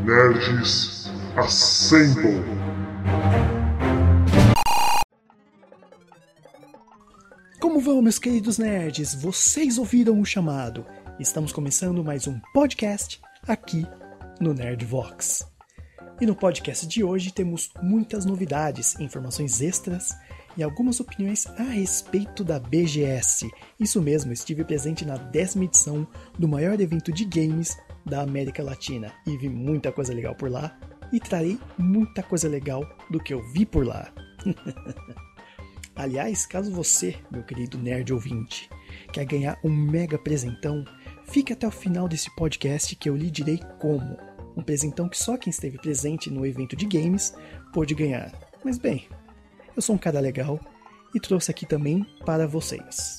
Nerds Assemble. Como vão, meus queridos nerds? Vocês ouviram o chamado? Estamos começando mais um podcast aqui no Nerdvox. E no podcast de hoje temos muitas novidades, informações extras e algumas opiniões a respeito da BGS. Isso mesmo, estive presente na 10ª edição do maior evento de games da América Latina e vi muita coisa legal por lá e trarei muita coisa legal do que eu vi por lá. Aliás, caso você, meu querido nerd ouvinte, quer ganhar um mega presentão, fique até o final desse podcast que eu lhe direi como. Um presentão que só quem esteve presente no evento de games pôde ganhar. Mas bem, eu sou um cara legal e trouxe aqui também para vocês.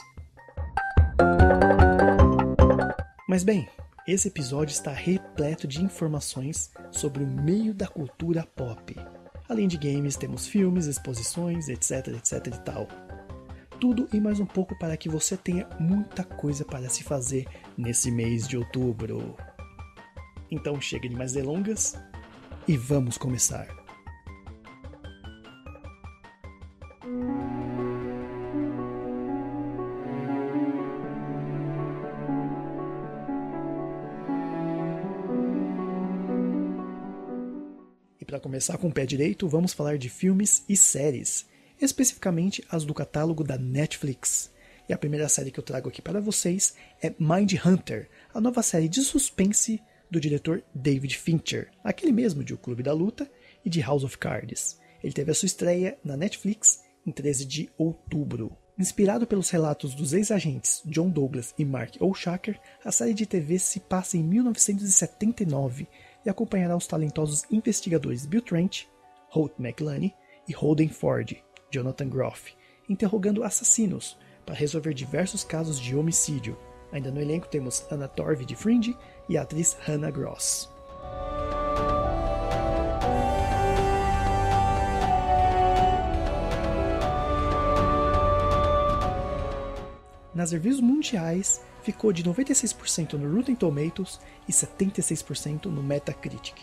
Mas bem, esse episódio está repleto de informações sobre o meio da cultura pop. Além de games, temos filmes, exposições, etc e tal. Tudo e mais um pouco para que você tenha muita coisa para se fazer nesse mês de outubro. Então chega de mais delongas e vamos começar. E para começar com o pé direito, vamos falar de filmes e séries, especificamente as do catálogo da Netflix. E a primeira série que eu trago aqui para vocês é Mindhunter, a nova série de suspense do diretor David Fincher, aquele mesmo de O Clube da Luta e de House of Cards. Ele teve a sua estreia na Netflix em 13 de outubro. Inspirado pelos relatos dos ex-agentes John Douglas e Mark O'Shaker, a série de TV se passa em 1979 e acompanhará os talentosos investigadores Bill Trent, Holt McClane e Holden Ford, Jonathan Groff, interrogando assassinos para resolver diversos casos de homicídio. Ainda no elenco temos Anna Torv de Fringe e a atriz Hannah Gross. Nas reviews mundiais, ficou de 96% no Rotten Tomatoes e 76% no Metacritic.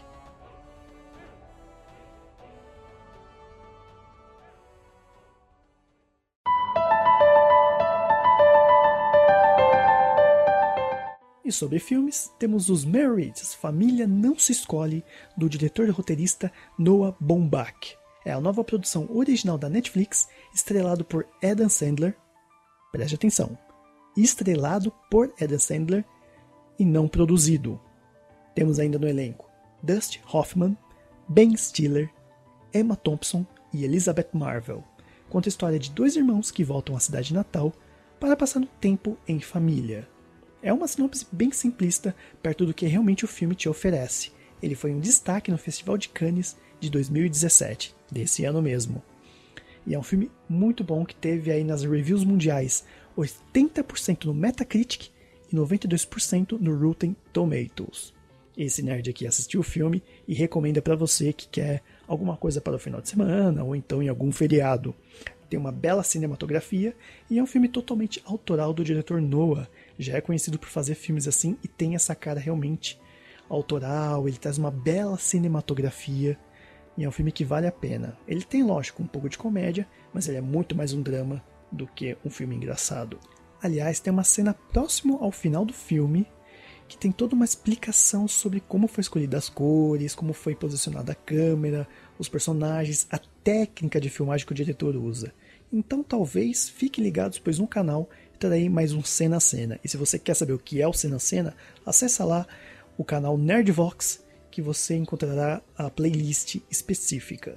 E sobre filmes, temos Os Marrieds, Família Não Se Escolhe, do diretor e roteirista Noah Baumbach. É a nova produção original da Netflix, estrelado por Adam Sandler. Preste atenção, estrelado por Adam Sandler e não produzido. Temos ainda no elenco Dustin Hoffman, Ben Stiller, Emma Thompson e Elizabeth Marvel. Conta a história de dois irmãos que voltam à cidade natal para passar um tempo em família. É uma sinopse bem simplista, perto do que realmente o filme te oferece. Ele foi um destaque no Festival de Cannes de 2017, desse ano mesmo. E é um filme muito bom que teve aí nas reviews mundiais 80% no Metacritic e 92% no Rotten Tomatoes. Esse nerd aqui assistiu o filme e recomenda para você que quer alguma coisa para o final de semana ou então em algum feriado. Tem uma bela cinematografia e é um filme totalmente autoral do diretor Noah. Já é conhecido por fazer filmes assim e tem essa cara realmente autoral, ele traz uma bela cinematografia e é um filme que vale a pena. Ele tem, lógico, um pouco de comédia, mas ele é muito mais um drama do que um filme engraçado. Aliás, tem uma cena próximo ao final do filme que tem toda uma explicação sobre como foi escolhida as cores, como foi posicionada a câmera, os personagens, a técnica de filmagem que o diretor usa. Então talvez fiquem ligados, pois no canal terei mais um Cena a Cena. E se você quer saber o que é o Cena a Cena, acessa lá o canal Nerdvox, que você encontrará a playlist específica.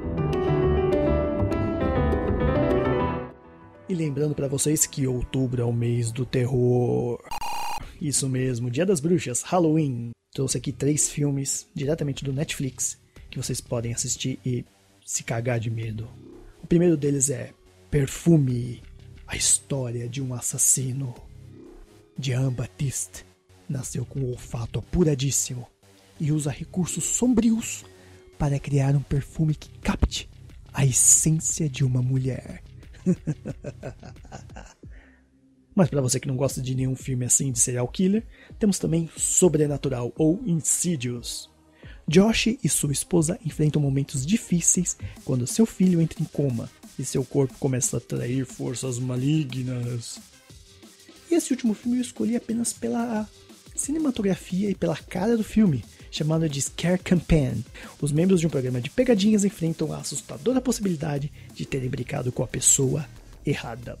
E lembrando para vocês que outubro é o mês do terror. Isso mesmo, Dia das Bruxas, Halloween. Trouxe aqui 3 filmes diretamente do Netflix que vocês podem assistir e se cagar de medo. O primeiro deles é Perfume, a história de um assassino. Jean Baptiste nasceu com um olfato apuradíssimo e usa recursos sombrios para criar um perfume que capte a essência de uma mulher. Mas para você que não gosta de nenhum filme assim de serial killer, temos também Sobrenatural ou Insidious. Josh e sua esposa enfrentam momentos difíceis quando seu filho entra em coma e seu corpo começa a atrair forças malignas. E esse último filme eu escolhi apenas pela cinematografia e pela cara do filme, chamado de Scare Campaign. Os membros de um programa de pegadinhas enfrentam a assustadora possibilidade de terem brincado com a pessoa errada.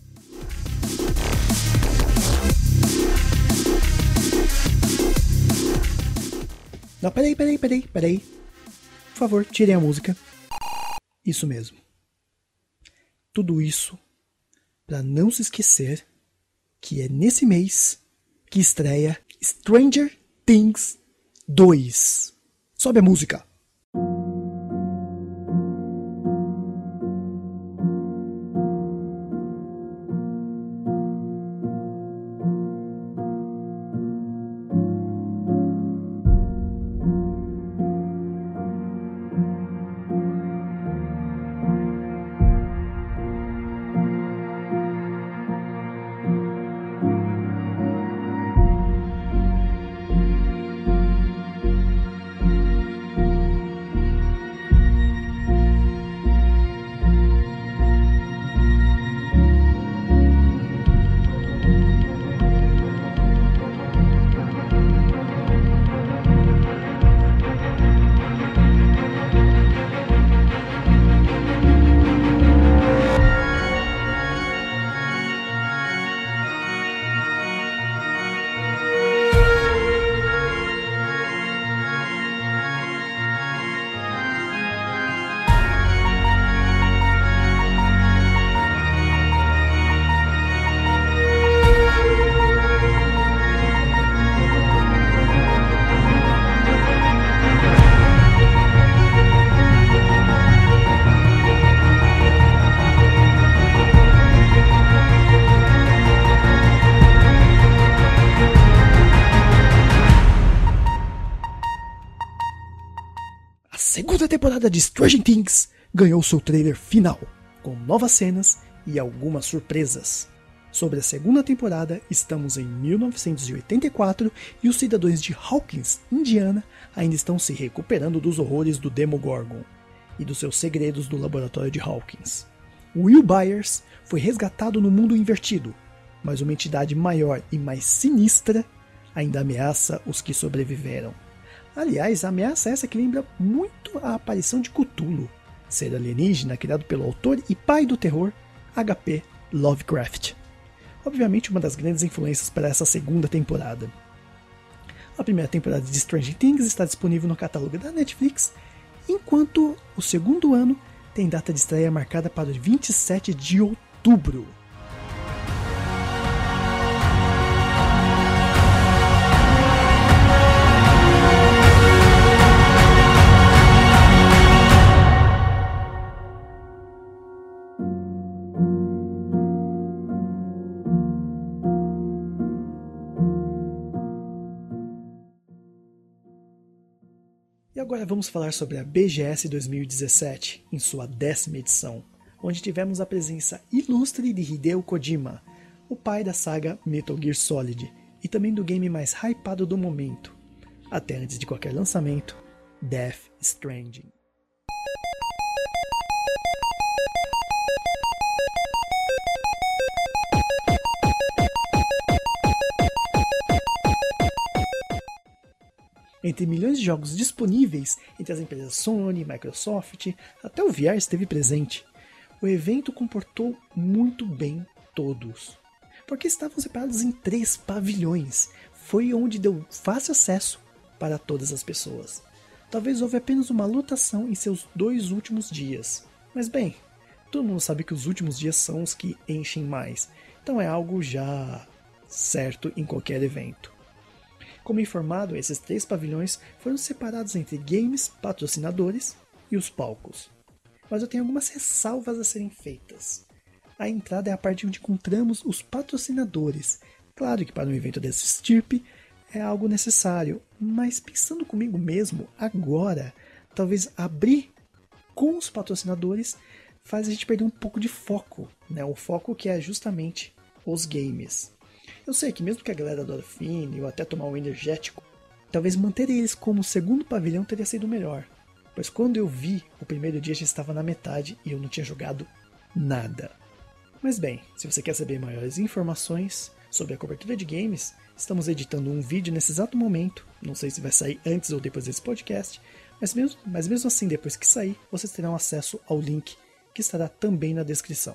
Não, peraí. Por favor, tirem a música. Isso mesmo. Tudo isso para não se esquecer que é nesse mês que estreia Stranger Things 2. Sobe a música. Segunda temporada de Stranger Things ganhou seu trailer final, com novas cenas e algumas surpresas. Sobre a segunda temporada, estamos em 1984 e os cidadãos de Hawkins, Indiana, ainda estão se recuperando dos horrores do Demogorgon e dos seus segredos do laboratório de Hawkins. Will Byers foi resgatado no mundo invertido, mas uma entidade maior e mais sinistra ainda ameaça os que sobreviveram. Aliás, a ameaça essa que lembra muito a aparição de Cthulhu, ser alienígena criado pelo autor e pai do terror, H.P. Lovecraft. Obviamente uma das grandes influências para essa segunda temporada. A primeira temporada de Stranger Things está disponível no catálogo da Netflix, enquanto o segundo ano tem data de estreia marcada para o 27 de outubro. E agora vamos falar sobre a BGS 2017, em sua 10ª edição, onde tivemos a presença ilustre de Hideo Kojima, o pai da saga Metal Gear Solid, e também do game mais hypado do momento, até antes de qualquer lançamento, Death Stranding. Entre milhões de jogos disponíveis entre as empresas Sony, Microsoft, até o VR esteve presente. O evento comportou muito bem todos, porque estavam separados em 3 pavilhões. Foi onde deu fácil acesso para todas as pessoas. Talvez houve apenas uma lotação em seus 2 últimos dias. Mas bem, todo mundo sabe que os últimos dias são os que enchem mais, então é algo já certo em qualquer evento. Como informado, esses 3 pavilhões foram separados entre games, patrocinadores e os palcos. Mas eu tenho algumas ressalvas a serem feitas. A entrada é a parte onde encontramos os patrocinadores. Claro que para um evento desse estirpe é algo necessário, mas pensando comigo mesmo, agora, talvez abrir com os patrocinadores faz a gente perder um pouco de foco, né? O foco que é justamente os games. Eu sei que mesmo que a galera adore Fine ou até tomar um energético, Talvez manter eles como segundo pavilhão teria sido melhor, pois quando eu vi, o primeiro dia já estava na metade e eu não tinha jogado nada. Mas bem, se você quer saber maiores informações sobre a cobertura de games, estamos editando um vídeo nesse exato momento, não sei se vai sair antes ou depois desse podcast, mas mesmo assim, depois que sair, vocês terão acesso ao link que estará também na descrição.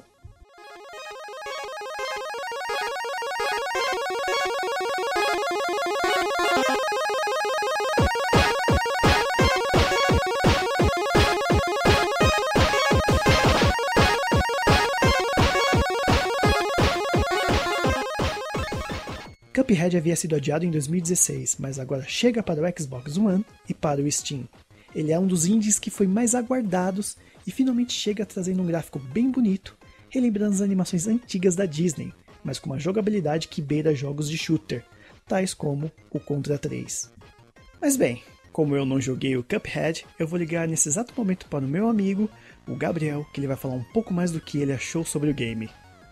Cuphead havia sido adiado em 2016, mas agora chega para o Xbox One e para o Steam. Ele é um dos indies que foi mais aguardados e finalmente chega trazendo um gráfico bem bonito, relembrando as animações antigas da Disney, mas com uma jogabilidade que beira jogos de shooter, tais como o Contra 3. Mas bem, como eu não joguei o Cuphead, eu vou ligar nesse exato momento para o meu amigo, o Gabriel, que ele vai falar um pouco mais do que ele achou sobre o game.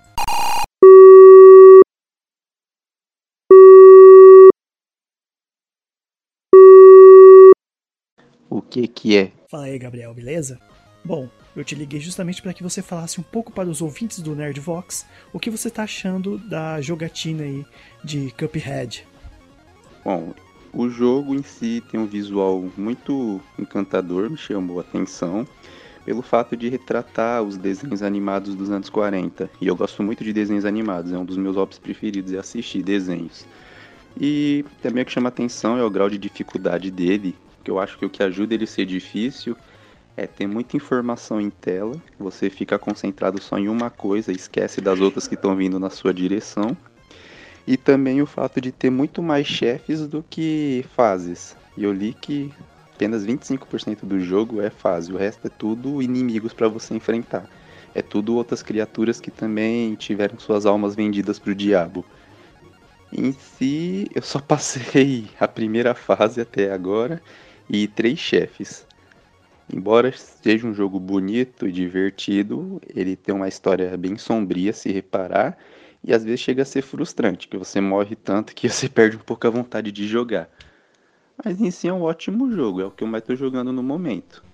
O que é? Fala aí, Gabriel, beleza? Bom, eu te liguei justamente para que você falasse um pouco para os ouvintes do Nerdvox o que você está achando da jogatina aí de Cuphead. Bom, o jogo em si tem um visual muito encantador, me chamou a atenção pelo fato de retratar os desenhos animados dos anos 40. E eu gosto muito de desenhos animados, é um dos meus hobbies preferidos, é assistir desenhos. E também o que chama atenção é o grau de dificuldade dele, que eu acho que o que ajuda ele a ser difícil é ter muita informação em tela, você fica concentrado só em uma coisa, esquece das outras que estão vindo na sua direção. E também o fato de ter muito mais chefes do que fases. E eu li que apenas 25% do jogo é fase, o resto é tudo inimigos para você enfrentar. É tudo outras criaturas que também tiveram suas almas vendidas pro diabo. Em si, eu só passei a primeira fase até agora e 3 chefes. Embora seja um jogo bonito e divertido, ele tem uma história bem sombria, se reparar, e às vezes chega a ser frustrante, que você morre tanto que você perde um pouco a vontade de jogar. Mas em si é um ótimo jogo, é o que eu mais estou jogando no momento.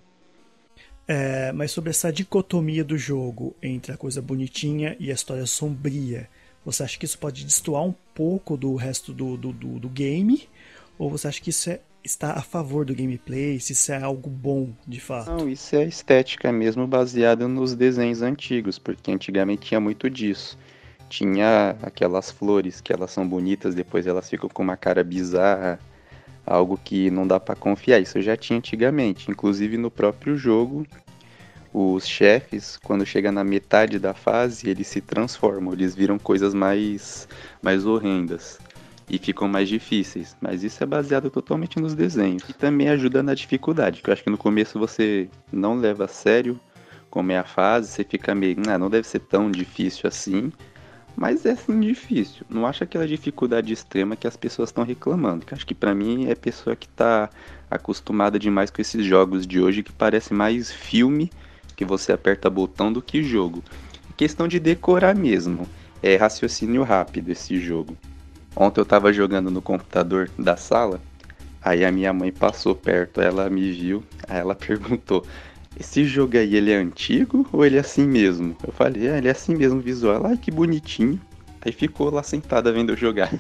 Mas sobre essa dicotomia do jogo entre a coisa bonitinha e a história sombria, você acha que isso pode destoar um pouco do resto do game? Ou você acha que isso está a favor do gameplay, se isso é algo bom de fato? Não, isso é estética mesmo baseada nos desenhos antigos, porque antigamente tinha muito disso. Tinha aquelas flores que elas são bonitas, depois elas ficam com uma cara bizarra, algo que não dá pra confiar. Isso eu já tinha antigamente, inclusive no próprio jogo. Os chefes, quando chega na metade da fase, eles se transformam, eles viram coisas mais horrendas e ficam mais difíceis. Mas isso é baseado totalmente nos desenhos. E também ajuda na dificuldade, que eu acho que no começo você não leva a sério como é a fase, você fica meio, não deve ser tão difícil assim. Mas é sim difícil. Não acho aquela dificuldade extrema que as pessoas estão reclamando. Que acho que pra mim é pessoa que tá acostumada demais com esses jogos de hoje que parece mais filme que você aperta botão do que jogo. Questão de decorar mesmo. É raciocínio rápido esse jogo. Ontem eu tava jogando no computador da sala, aí a minha mãe passou perto, ela me viu, aí ela perguntou: esse jogo aí, ele é antigo ou ele é assim mesmo? Eu falei, ele é assim mesmo, visual. Ai, que bonitinho. Aí ficou lá sentada vendo eu jogar.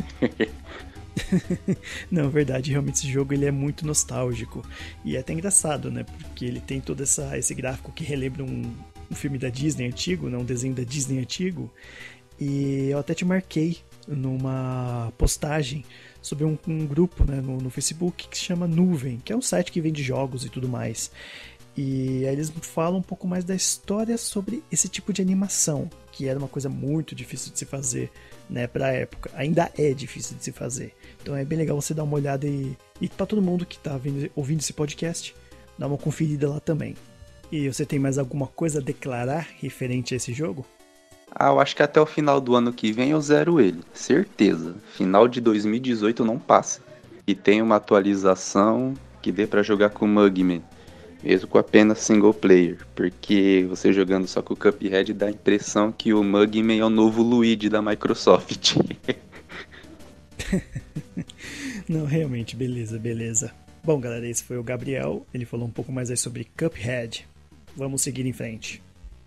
Não, é verdade, realmente esse jogo ele é muito nostálgico. E é até engraçado, né? Porque ele tem todo esse gráfico que relembra um filme da Disney antigo, né? Um desenho da Disney antigo. E eu até te marquei numa postagem sobre um grupo, né, no Facebook que se chama Nuvem, que é um site que vende jogos e tudo mais. E aí eles falam um pouco mais da história sobre esse tipo de animação, que era uma coisa muito difícil de se fazer, né, pra época. Ainda é difícil de se fazer. Então é bem legal você dar uma olhada e pra todo mundo que tá ouvindo esse podcast, dar uma conferida lá também. E você tem mais alguma coisa a declarar referente a esse jogo? Eu acho que até o final do ano que vem eu zero ele, certeza. Final de 2018 não passa. E tem uma atualização que dê pra jogar com o Mugman, mesmo com apenas single player, porque você jogando só com o Cuphead dá a impressão que o Mugman é o novo Luigi da Microsoft. Não, realmente, beleza. Bom, galera, esse foi o Gabriel. Ele falou um pouco mais aí sobre Cuphead. Vamos seguir em frente.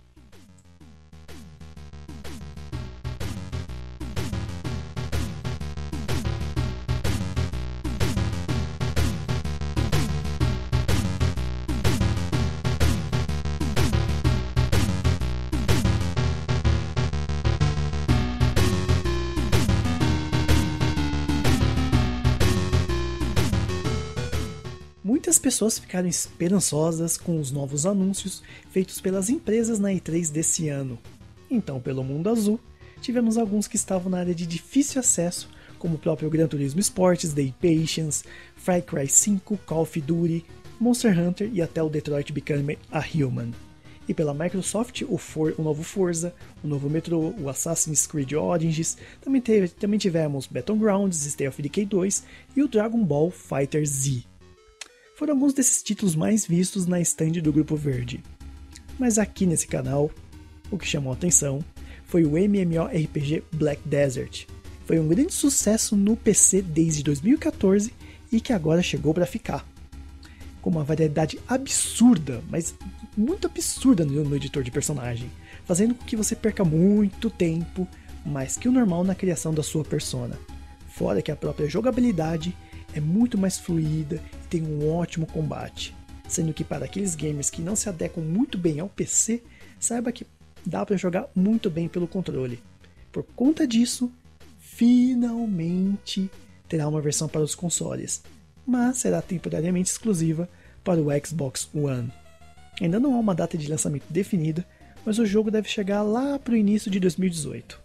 Muitas pessoas ficaram esperançosas com os novos anúncios feitos pelas empresas na E3 desse ano. Então, pelo mundo azul, tivemos alguns que estavam na área de difícil acesso, como o próprio Gran Turismo Sports, The Patience, Far Cry 5, Call of Duty, Monster Hunter e até o Detroit Become a Human. E pela Microsoft, o novo Forza, o novo Metro, o Assassin's Creed Origins, também tivemos Battlegrounds, State of Decay 2 e o Dragon Ball Fighter Z. Foram alguns desses títulos mais vistos na stand do Grupo Verde. Mas aqui nesse canal, o que chamou a atenção foi o MMORPG Black Desert. Foi um grande sucesso no PC desde 2014 e que agora chegou para ficar. Com uma variedade absurda, mas muito absurda no editor de personagem, fazendo com que você perca muito tempo, mais que o normal na criação da sua persona. Fora que a própria jogabilidade é muito mais fluida e tem um ótimo combate, sendo que para aqueles gamers que não se adequam muito bem ao PC, saiba que dá para jogar muito bem pelo controle. Por conta disso, finalmente terá uma versão para os consoles, mas será temporariamente exclusiva para o Xbox One. Ainda não há uma data de lançamento definida, mas o jogo deve chegar lá para o início de 2018.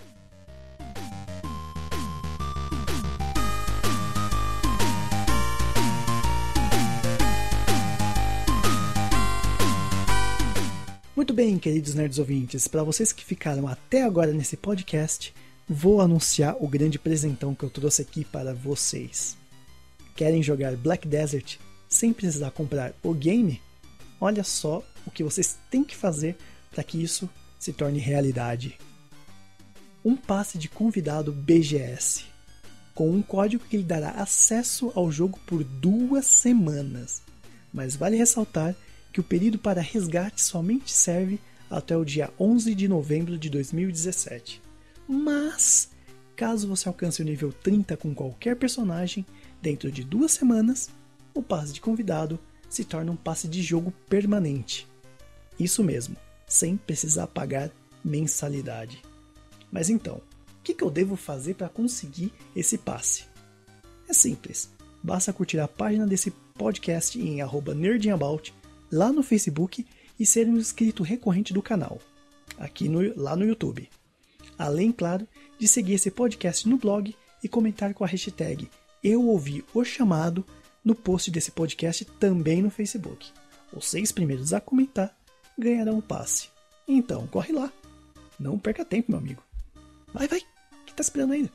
Muito bem, queridos nerds ouvintes, para vocês que ficaram até agora nesse podcast, vou anunciar o grande presentão que eu trouxe aqui para vocês. Querem jogar Black Desert sem precisar comprar o game? Olha só o que vocês têm que fazer para que isso se torne realidade. Um passe de convidado BGS, com um código que lhe dará acesso ao jogo por 2 semanas. Mas vale ressaltar que o período para resgate somente serve até o dia 11 de novembro de 2017. Mas, caso você alcance o nível 30 com qualquer personagem, dentro de 2 semanas, o passe de convidado se torna um passe de jogo permanente. Isso mesmo, sem precisar pagar mensalidade. Mas então, o que eu devo fazer para conseguir esse passe? É simples, basta curtir a página desse podcast em @nerdinhabout lá no Facebook e ser um inscrito recorrente do canal, lá no YouTube. Além, claro, de seguir esse podcast no blog e comentar com a hashtag Eu Ouvi o Chamado no post desse podcast também no Facebook. Os 6 primeiros a comentar ganharão o passe. Então, corre lá. Não perca tempo, meu amigo. Vai. O que tá esperando ainda?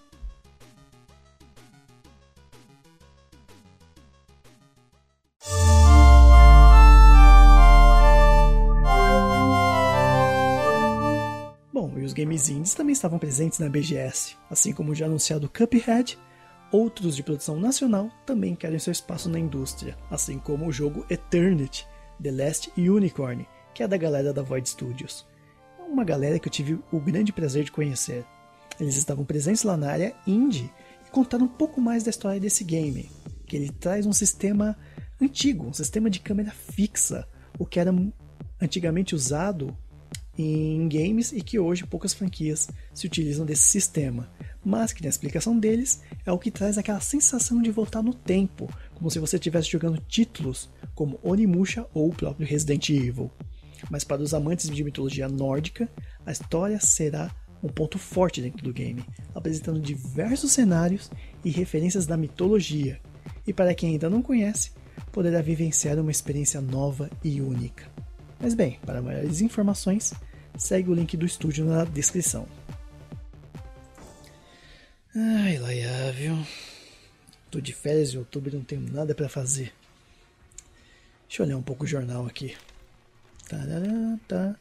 Bom, e os games indies também estavam presentes na BGS, assim como já anunciado Cuphead. Outros de produção nacional também querem seu espaço na indústria, assim como o jogo Eternity, The Last Unicorn, que é da galera da Void Studios. É uma galera que eu tive o grande prazer de conhecer. Eles estavam presentes lá na área indie e contaram um pouco mais da história desse game, que ele traz um sistema antigo, um sistema de câmera fixa, o que era antigamente usado em games e que hoje poucas franquias se utilizam desse sistema, mas que na explicação deles é o que traz aquela sensação de voltar no tempo, como se você estivesse jogando títulos como Onimusha ou o próprio Resident Evil. Mas para os amantes de mitologia nórdica, a história será um ponto forte dentro do game, apresentando diversos cenários e referências da mitologia, e para quem ainda não conhece, poderá vivenciar uma experiência nova e única. Mas bem, para maiores informações, segue o link do estúdio na descrição. Ai, Laia, viu? Tô de férias em outubro e não tenho nada pra fazer. Deixa eu olhar um pouco o jornal aqui. Tá.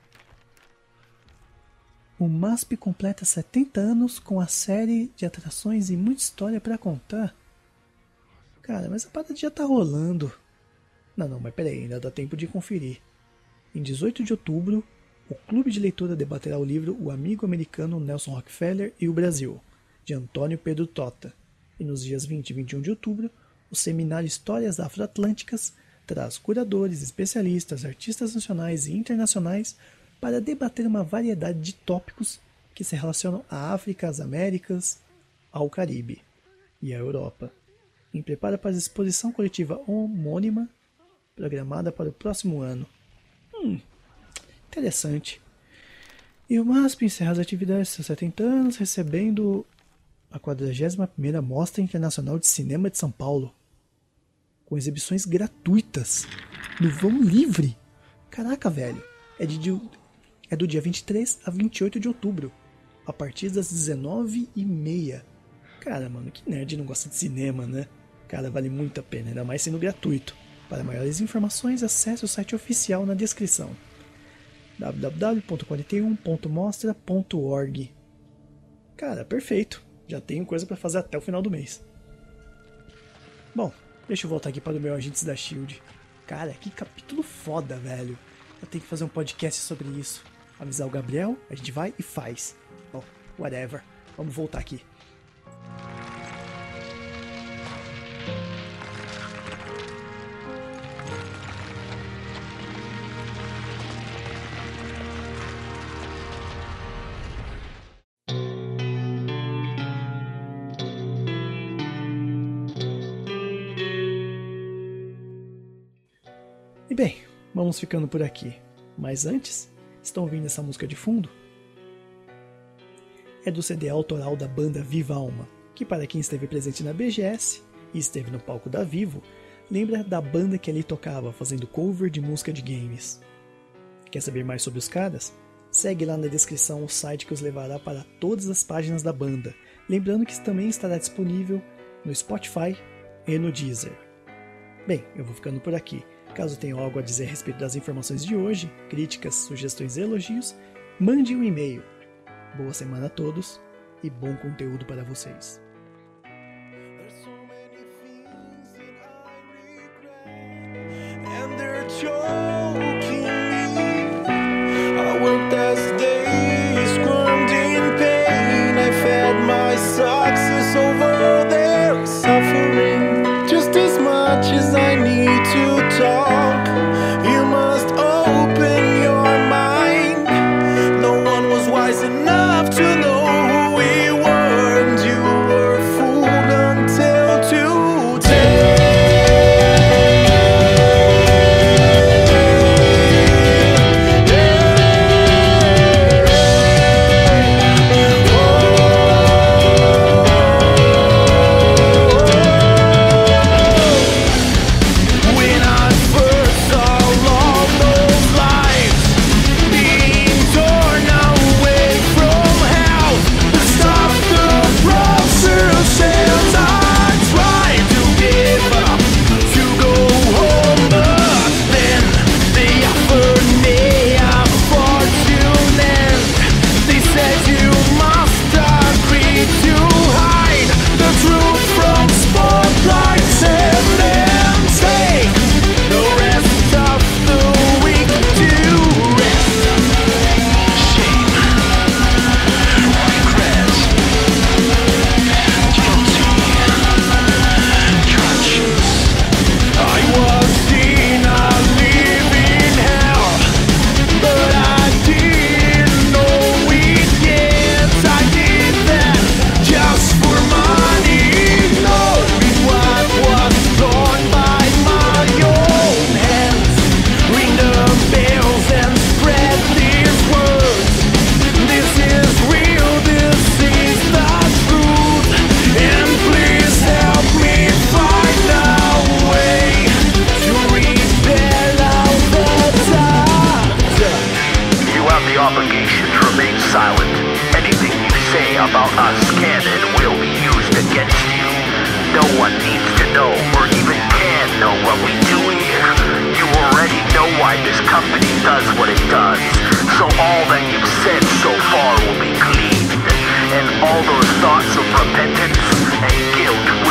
O MASP completa 70 anos com a série de atrações e muita história pra contar. Cara, mas a parada já tá rolando. Não, mas peraí, ainda dá tempo de conferir. Em 18 de outubro, o Clube de Leitura debaterá o livro O Amigo Americano Nelson Rockefeller e o Brasil, de Antônio Pedro Tota. E nos dias 20 e 21 de outubro, o seminário Histórias Afroatlânticas traz curadores, especialistas, artistas nacionais e internacionais para debater uma variedade de tópicos que se relacionam à África, às Américas, ao Caribe e à Europa, em preparo para a exposição coletiva homônima programada para o próximo ano. Interessante. E o MASP encerra as atividades de seus 70 anos, recebendo a 41ª Mostra Internacional de Cinema de São Paulo, com exibições gratuitas no vão livre. Caraca, velho. É do dia 23 a 28 de outubro, a partir das 19h30. Cara, mano, que nerd não gosta de cinema, né? Cara, vale muito a pena, ainda mais sendo gratuito. Para maiores informações, acesse o site oficial na descrição: www.41.mostra.org. Cara, perfeito. Já tenho coisa pra fazer até o final do mês. Bom, deixa eu voltar aqui para o meu Agentes da S.H.I.E.L.D. Cara, que capítulo foda, velho. Eu tenho que fazer um podcast sobre isso. Avisar o Gabriel, a gente vai e faz. Bom, whatever. Vamos voltar aqui. E bem, vamos ficando por aqui. Mas antes, estão ouvindo essa música de fundo? É do CD autoral da banda Viva Alma, que para quem esteve presente na BGS e esteve no palco da Vivo, lembra da banda que ali tocava fazendo cover de música de games. Quer saber mais sobre os caras? Segue lá na descrição o site que os levará para todas as páginas da banda, lembrando que também estará disponível no Spotify e no Deezer. Bem, eu vou ficando por aqui. Caso tenham algo a dizer a respeito das informações de hoje, críticas, sugestões e elogios, mande um e-mail. Boa semana a todos e bom conteúdo para vocês. about us can and will be used against you. No one needs to know or even can know what we do here. You already know why this company does what it does. So all that you've said so far will be cleaned. And all those thoughts of repentance and guilt